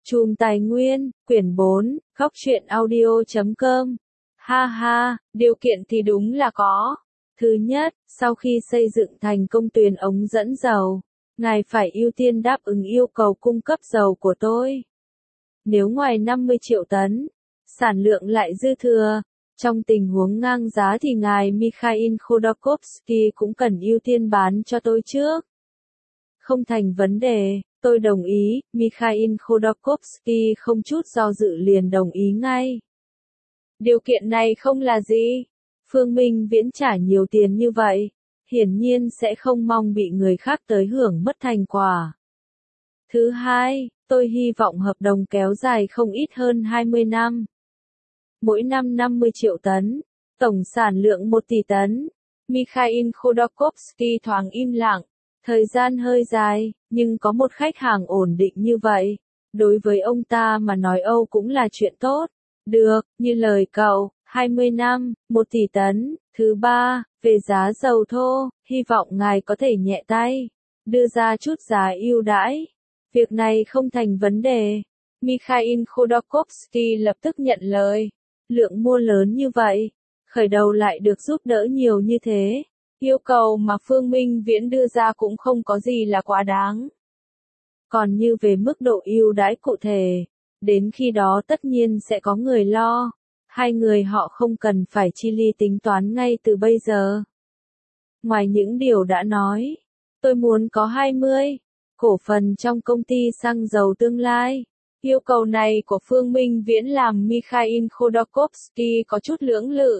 Chùm Tài Nguyên, quyển 4, Góc truyện audio.com. Ha ha, điều kiện thì đúng là có. Thứ nhất, sau khi xây dựng thành công tuyến ống dẫn dầu, ngài phải ưu tiên đáp ứng yêu cầu cung cấp dầu của tôi. Nếu ngoài 50 triệu tấn, sản lượng lại dư thừa, trong tình huống ngang giá thì ngài Mikhail Khodorkovsky cũng cần ưu tiên bán cho tôi trước. Không thành vấn đề, tôi đồng ý. Mikhail Khodorkovsky không chút do dự liền đồng ý ngay. Điều kiện này không là gì. Phương Minh Viễn trả nhiều tiền như vậy, hiển nhiên sẽ không mong bị người khác tới hưởng mất thành quả. Thứ hai, tôi hy vọng hợp đồng kéo dài không ít hơn 20 năm. Mỗi năm 50 triệu tấn, tổng sản lượng 1 tỷ tấn. Mikhail Khodorkovsky thoáng im lặng, thời gian hơi dài, nhưng có một khách hàng ổn định như vậy, đối với ông ta mà nói Âu cũng là chuyện tốt. Được, như lời cậu, 20 năm, 1 tỷ tấn. Thứ ba, về giá dầu thô, hy vọng ngài có thể nhẹ tay, đưa ra chút giá ưu đãi. Việc này không thành vấn đề. Mikhail Khodorkovsky lập tức nhận lời. Lượng mua lớn như vậy, khởi đầu lại được giúp đỡ nhiều như thế. Yêu cầu mà Phương Minh Viễn đưa ra cũng không có gì là quá đáng. Còn như về mức độ ưu đãi cụ thể, đến khi đó tất nhiên sẽ có người lo. Hai người họ không cần phải chi ly tính toán ngay từ bây giờ. Ngoài những điều đã nói, tôi muốn có 20 cổ phần trong công ty xăng dầu tương lai. Yêu cầu này của Phương Minh Viễn làm Mikhail Khodorkovsky có chút lưỡng lự.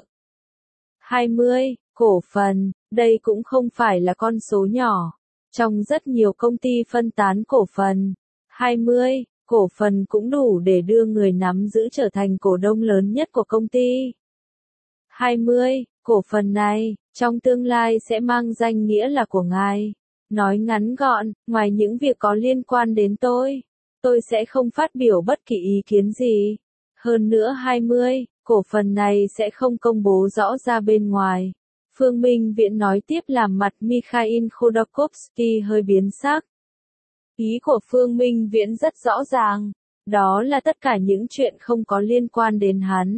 20 cổ phần, đây cũng không phải là con số nhỏ. Trong rất nhiều công ty phân tán cổ phần, 20 cổ phần cũng đủ để đưa người nắm giữ trở thành cổ đông lớn nhất của công ty. 20 cổ phần này, trong tương lai sẽ mang danh nghĩa là của ngài. Nói ngắn gọn, ngoài những việc có liên quan đến tôi sẽ không phát biểu bất kỳ ý kiến gì. Hơn nữa 20 cổ phần này sẽ không công bố rõ ra bên ngoài. Phương Minh Viễn nói tiếp làm mặt Mikhail Khodorkovsky hơi biến sắc. Ý của Phương Minh Viễn rất rõ ràng, đó là tất cả những chuyện không có liên quan đến hắn.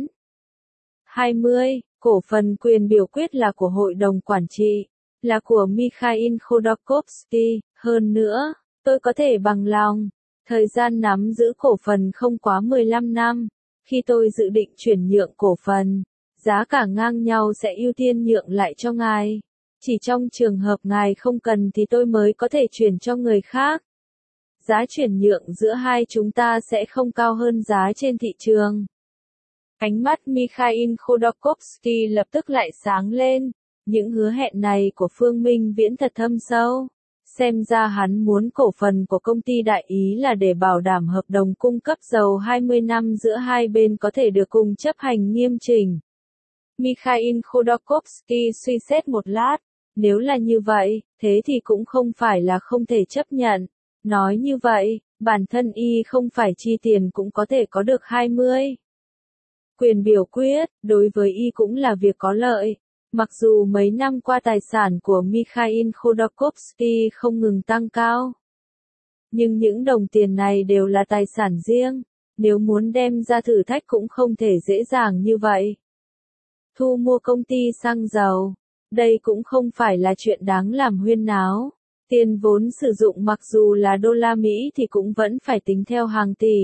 20 cổ phần quyền biểu quyết là của hội đồng quản trị, là của Mikhail Khodorkovsky. Hơn nữa, tôi có thể bằng lòng, thời gian nắm giữ cổ phần không quá 15 năm. Khi tôi dự định chuyển nhượng cổ phần, giá cả ngang nhau sẽ ưu tiên nhượng lại cho ngài. Chỉ trong trường hợp ngài không cần thì tôi mới có thể chuyển cho người khác. Giá chuyển nhượng giữa hai chúng ta sẽ không cao hơn giá trên thị trường. Ánh mắt Mikhail Khodorkovsky lập tức lại sáng lên. Những hứa hẹn này của Phương Minh Viễn thật thâm sâu. Xem ra hắn muốn cổ phần của công ty đại ý là để bảo đảm hợp đồng cung cấp dầu 20 năm giữa hai bên có thể được cùng chấp hành nghiêm chỉnh. Mikhail Khodorkovsky suy xét một lát. Nếu là như vậy, thế thì cũng không phải là không thể chấp nhận. Nói như vậy, bản thân y không phải chi tiền cũng có thể có được 20 quyền biểu quyết, đối với y cũng là việc có lợi. Mặc dù mấy năm qua tài sản của Mikhail Khodorkovsky không ngừng tăng cao, nhưng những đồng tiền này đều là tài sản riêng, nếu muốn đem ra thử thách cũng không thể dễ dàng như vậy. Thu mua công ty xăng dầu, đây cũng không phải là chuyện đáng làm huyên náo. Tiền vốn sử dụng mặc dù là đô la Mỹ thì cũng vẫn phải tính theo hàng tỷ.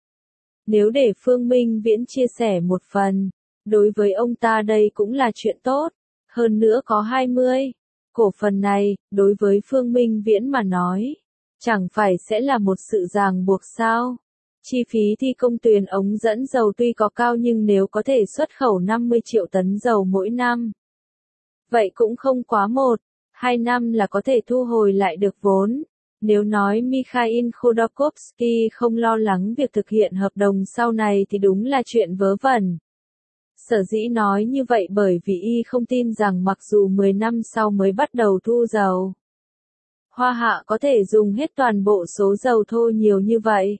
Nếu để Phương Minh Viễn chia sẻ một phần, đối với ông ta đây cũng là chuyện tốt. Hơn nữa có 20 cổ phần này, đối với Phương Minh Viễn mà nói, chẳng phải sẽ là một sự ràng buộc sao? Chi phí thi công tuyến ống dẫn dầu tuy có cao nhưng nếu có thể xuất khẩu 50 triệu tấn dầu mỗi năm, vậy cũng không quá 1-2 năm là có thể thu hồi lại được vốn. Nếu nói Mikhail Khodorkovsky không lo lắng việc thực hiện hợp đồng sau này thì đúng là chuyện vớ vẩn. Sở dĩ nói như vậy bởi vì y không tin rằng mặc dù 10 năm sau mới bắt đầu thu dầu, Hoa Hạ có thể dùng hết toàn bộ số dầu thô nhiều như vậy.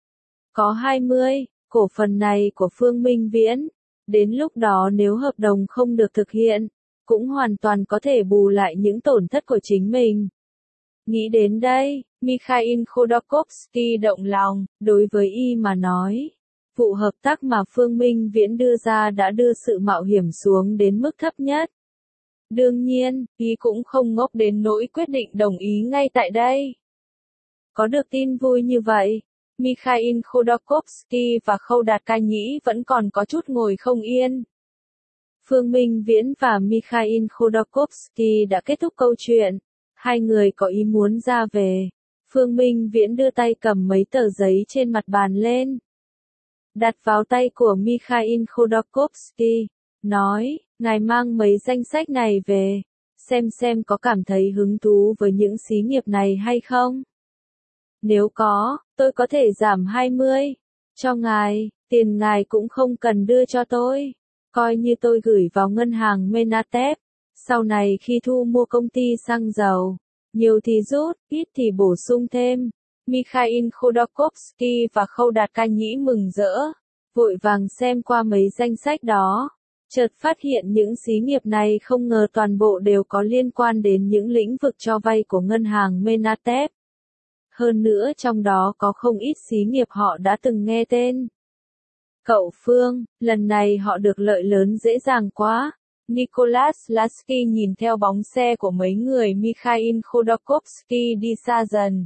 Có 20 cổ phần này của Phương Minh Viễn, đến lúc đó nếu hợp đồng không được thực hiện, cũng hoàn toàn có thể bù lại những tổn thất của chính mình. Nghĩ đến đây, Mikhail Khodorkovsky động lòng, đối với y mà nói, vụ hợp tác mà Phương Minh Viễn đưa ra đã đưa sự mạo hiểm xuống đến mức thấp nhất. Đương nhiên, y cũng không ngốc đến nỗi quyết định đồng ý ngay tại đây. Có được tin vui như vậy, Mikhail Khodorkovsky và Khâu Đạt Ca Nhĩ vẫn còn có chút ngồi không yên. Phương Minh Viễn và Mikhail Khodorkovsky đã kết thúc câu chuyện. Hai người có ý muốn ra về. Phương Minh Viễn đưa tay cầm mấy tờ giấy trên mặt bàn lên. Đặt vào tay của Mikhail Khodorkovsky. Nói, ngài mang mấy danh sách này về. Xem có cảm thấy hứng thú với những xí nghiệp này hay không? Nếu có, tôi có thể giảm 20. Cho ngài, tiền ngài cũng không cần đưa cho tôi. Coi như tôi gửi vào ngân hàng Menatep. Sau này khi thu mua công ty xăng dầu, nhiều thì rút, ít thì bổ sung thêm. Mikhail Khodorkovsky và Khâu Đạt Ca Nhĩ mừng rỡ, vội vàng xem qua mấy danh sách đó. Chợt phát hiện những xí nghiệp này không ngờ toàn bộ đều có liên quan đến những lĩnh vực cho vay của ngân hàng Menatep. Hơn nữa trong đó có không ít xí nghiệp họ đã từng nghe tên. Cậu Phương, lần này họ được lợi lớn dễ dàng quá. Nicholas Lasky nhìn theo bóng xe của mấy người Mikhail Khodorkovsky đi xa dần.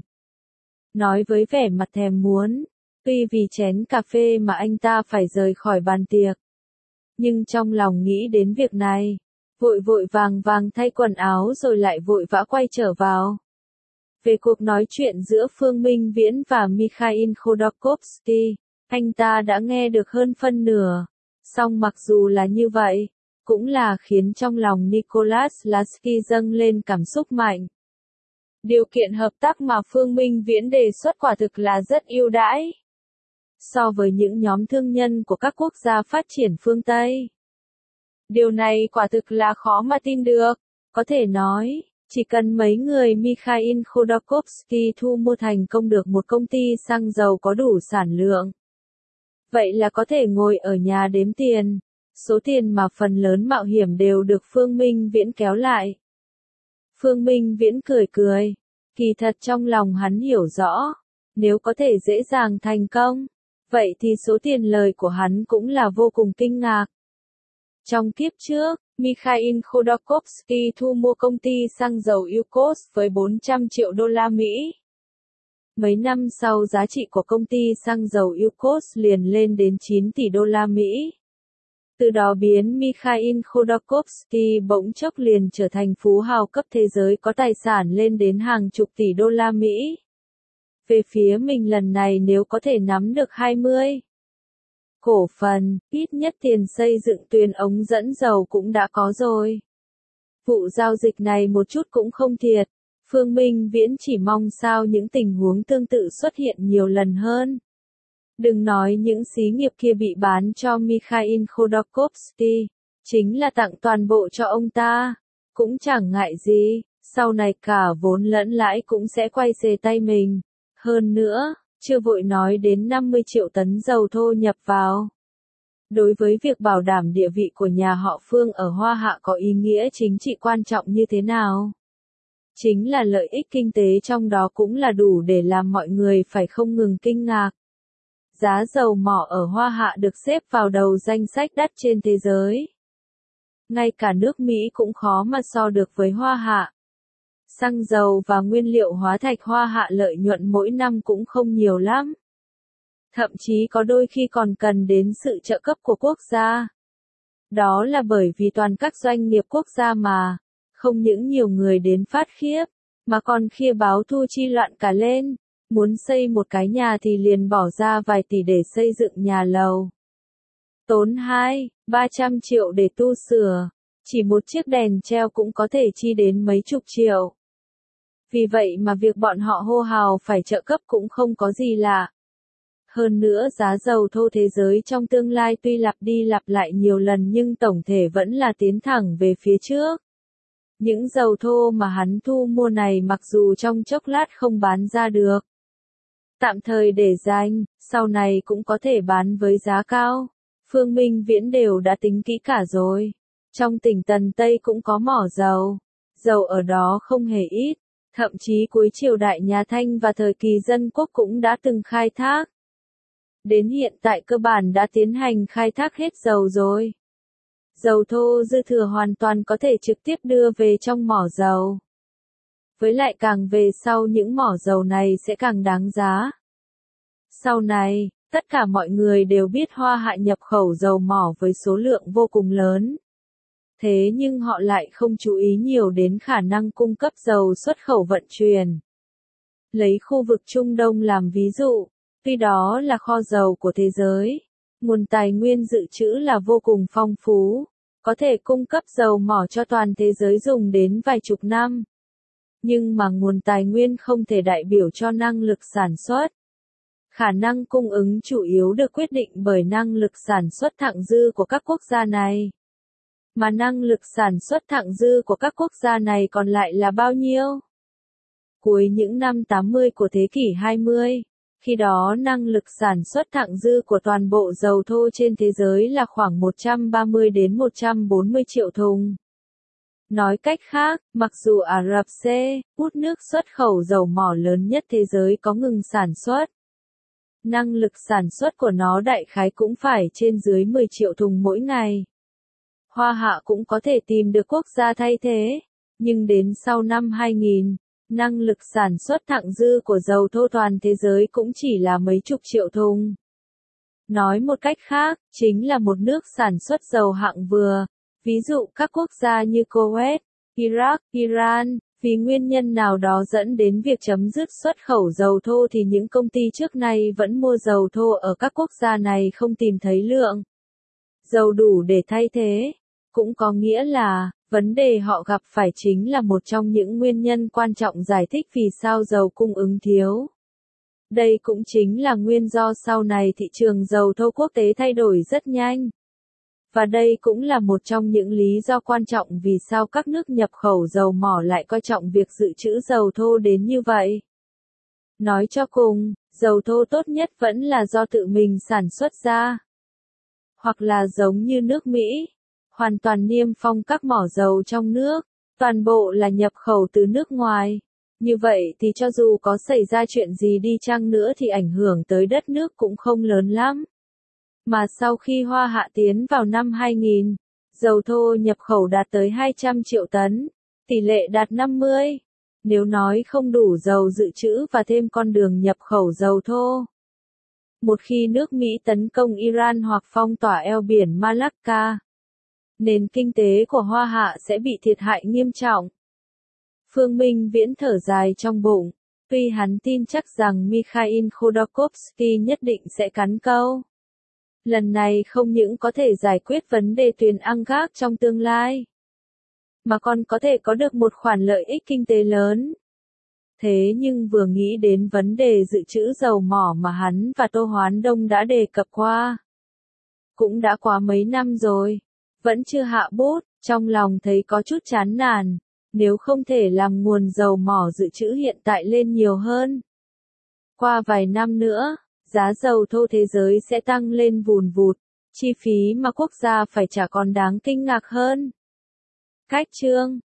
Nói với vẻ mặt thèm muốn, tuy vì chén cà phê mà anh ta phải rời khỏi bàn tiệc. Nhưng trong lòng nghĩ đến việc này, vội vàng thay quần áo rồi lại vội vã quay trở vào. Về cuộc nói chuyện giữa Phương Minh Viễn và Mikhail Khodorkovsky, anh ta đã nghe được hơn phân nửa. Song mặc dù là như vậy, cũng là khiến trong lòng Nicholas Lasky dâng lên cảm xúc mạnh. Điều kiện hợp tác mà Phương Minh Viễn đề xuất quả thực là rất ưu đãi. So với những nhóm thương nhân của các quốc gia phát triển phương Tây. Điều này quả thực là khó mà tin được. Có thể nói, chỉ cần mấy người Mikhail Khodorkovsky thu mua thành công được một công ty xăng dầu có đủ sản lượng. Vậy là có thể ngồi ở nhà đếm tiền. Số tiền mà phần lớn mạo hiểm đều được Phương Minh Viễn kéo lại. Phương Minh Viễn cười. Kỳ thật trong lòng hắn hiểu rõ. Nếu có thể dễ dàng thành công, vậy thì số tiền lời của hắn cũng là vô cùng kinh ngạc. Trong kiếp trước, Mikhail Khodorkovsky thu mua công ty xăng dầu Yukos với 400 triệu đô la Mỹ. Mấy năm sau giá trị của công ty xăng dầu Yukos liền lên đến 9 tỷ đô la Mỹ. Từ đó biến Mikhail Khodorkovsky bỗng chốc liền trở thành phú hào cấp thế giới có tài sản lên đến hàng chục tỷ đô la Mỹ. Về phía mình lần này nếu có thể nắm được 20 cổ phần, ít nhất tiền xây dựng tuyến ống dẫn dầu cũng đã có rồi. Vụ giao dịch này một chút cũng không thiệt. Phương Minh Viễn chỉ mong sao những tình huống tương tự xuất hiện nhiều lần hơn. Đừng nói những xí nghiệp kia bị bán cho Mikhail Khodorkovsky, chính là tặng toàn bộ cho ông ta, cũng chẳng ngại gì, sau này cả vốn lẫn lãi cũng sẽ quay về tay mình. Hơn nữa, chưa vội nói đến 50 triệu tấn dầu thô nhập vào. Đối với việc bảo đảm địa vị của nhà họ Phương ở Hoa Hạ có ý nghĩa chính trị quan trọng như thế nào? Chính là lợi ích kinh tế trong đó cũng là đủ để làm mọi người phải không ngừng kinh ngạc. Giá dầu mỏ ở Hoa Hạ được xếp vào đầu danh sách đắt trên thế giới. Ngay cả nước Mỹ cũng khó mà so được với Hoa Hạ. Xăng dầu và nguyên liệu hóa thạch Hoa Hạ lợi nhuận mỗi năm cũng không nhiều lắm. Thậm chí có đôi khi còn cần đến sự trợ cấp của quốc gia. Đó là bởi vì toàn các doanh nghiệp quốc gia mà, không những nhiều người đến phát khiếp, mà còn khia báo thu chi loạn cả lên. Muốn xây một cái nhà thì liền bỏ ra vài tỷ để xây dựng nhà lầu. Tốn 200-300 triệu để tu sửa, chỉ một chiếc đèn treo cũng có thể chi đến mấy chục triệu. Vì vậy mà việc bọn họ hô hào phải trợ cấp cũng không có gì lạ. Hơn nữa giá dầu thô thế giới trong tương lai tuy lặp đi lặp lại nhiều lần nhưng tổng thể vẫn là tiến thẳng về phía trước. Những dầu thô mà hắn thu mua này mặc dù trong chốc lát không bán ra được, tạm thời để dành, sau này cũng có thể bán với giá cao. Phương Minh Viễn đều đã tính kỹ cả rồi. Trong tỉnh Tần Tây cũng có mỏ dầu. Dầu ở đó không hề ít. Thậm chí cuối triều đại nhà Thanh và thời kỳ dân quốc cũng đã từng khai thác. Đến hiện tại cơ bản đã tiến hành khai thác hết dầu rồi. Dầu thô dư thừa hoàn toàn có thể trực tiếp đưa về trong mỏ dầu. Với lại càng về sau những mỏ dầu này sẽ càng đáng giá. Sau này, tất cả mọi người đều biết Hoa Hạ nhập khẩu dầu mỏ với số lượng vô cùng lớn. Thế nhưng họ lại không chú ý nhiều đến khả năng cung cấp dầu xuất khẩu vận chuyển. Lấy khu vực Trung Đông làm ví dụ, tuy đó là kho dầu của thế giới, nguồn tài nguyên dự trữ là vô cùng phong phú, có thể cung cấp dầu mỏ cho toàn thế giới dùng đến vài chục năm. Nhưng mà nguồn tài nguyên không thể đại biểu cho năng lực sản xuất. Khả năng cung ứng chủ yếu được quyết định bởi năng lực sản xuất thặng dư của các quốc gia này. Mà năng lực sản xuất thặng dư của các quốc gia này còn lại là bao nhiêu? Cuối những năm 80 của thế kỷ 20, khi đó năng lực sản xuất thặng dư của toàn bộ dầu thô trên thế giới là khoảng 130 đến 140 triệu thùng. Nói cách khác, mặc dù Ả Rập Xê út nước xuất khẩu dầu mỏ lớn nhất thế giới có ngừng sản xuất, năng lực sản xuất của nó đại khái cũng phải trên dưới 10 triệu thùng mỗi ngày. Hoa Hạ cũng có thể tìm được quốc gia thay thế, nhưng đến sau năm 2000, năng lực sản xuất thặng dư của dầu thô toàn thế giới cũng chỉ là mấy chục triệu thùng. Nói một cách khác, chính là một nước sản xuất dầu hạng vừa, ví dụ các quốc gia như Kuwait, Iraq, Iran, vì nguyên nhân nào đó dẫn đến việc chấm dứt xuất khẩu dầu thô thì những công ty trước nay vẫn mua dầu thô ở các quốc gia này không tìm thấy lượng dầu đủ để thay thế. Cũng có nghĩa là, vấn đề họ gặp phải chính là một trong những nguyên nhân quan trọng giải thích vì sao dầu cung ứng thiếu. Đây cũng chính là nguyên do sau này thị trường dầu thô quốc tế thay đổi rất nhanh. Và đây cũng là một trong những lý do quan trọng vì sao các nước nhập khẩu dầu mỏ lại coi trọng việc dự trữ dầu thô đến như vậy. Nói cho cùng, dầu thô tốt nhất vẫn là do tự mình sản xuất ra. Hoặc là giống như nước Mỹ, hoàn toàn niêm phong các mỏ dầu trong nước, toàn bộ là nhập khẩu từ nước ngoài. Như vậy thì cho dù có xảy ra chuyện gì đi chăng nữa thì ảnh hưởng tới đất nước cũng không lớn lắm. Mà sau khi Hoa Hạ tiến vào năm 2000, dầu thô nhập khẩu đạt tới 200 triệu tấn, tỷ lệ đạt 50. Nếu nói không đủ dầu dự trữ và thêm con đường nhập khẩu dầu thô. Một khi nước Mỹ tấn công Iran hoặc phong tỏa eo biển Malacca, nền kinh tế của Hoa Hạ sẽ bị thiệt hại nghiêm trọng. Phương Minh Viễn thở dài trong bụng, tuy hắn tin chắc rằng Mikhail Khodorkovsky nhất định sẽ cắn câu. Lần này không những có thể giải quyết vấn đề thuyền Angak trong tương lai, mà còn có thể có được một khoản lợi ích kinh tế lớn. Thế nhưng vừa nghĩ đến vấn đề dự trữ dầu mỏ mà hắn và Tô Hoán Đông đã đề cập qua, cũng đã quá mấy năm rồi, vẫn chưa hạ bút, trong lòng thấy có chút chán nản, nếu không thể làm nguồn dầu mỏ dự trữ hiện tại lên nhiều hơn. Qua vài năm nữa, giá dầu thô thế giới sẽ tăng lên vùn vụt, chi phí mà quốc gia phải trả còn đáng kinh ngạc hơn. Cách chương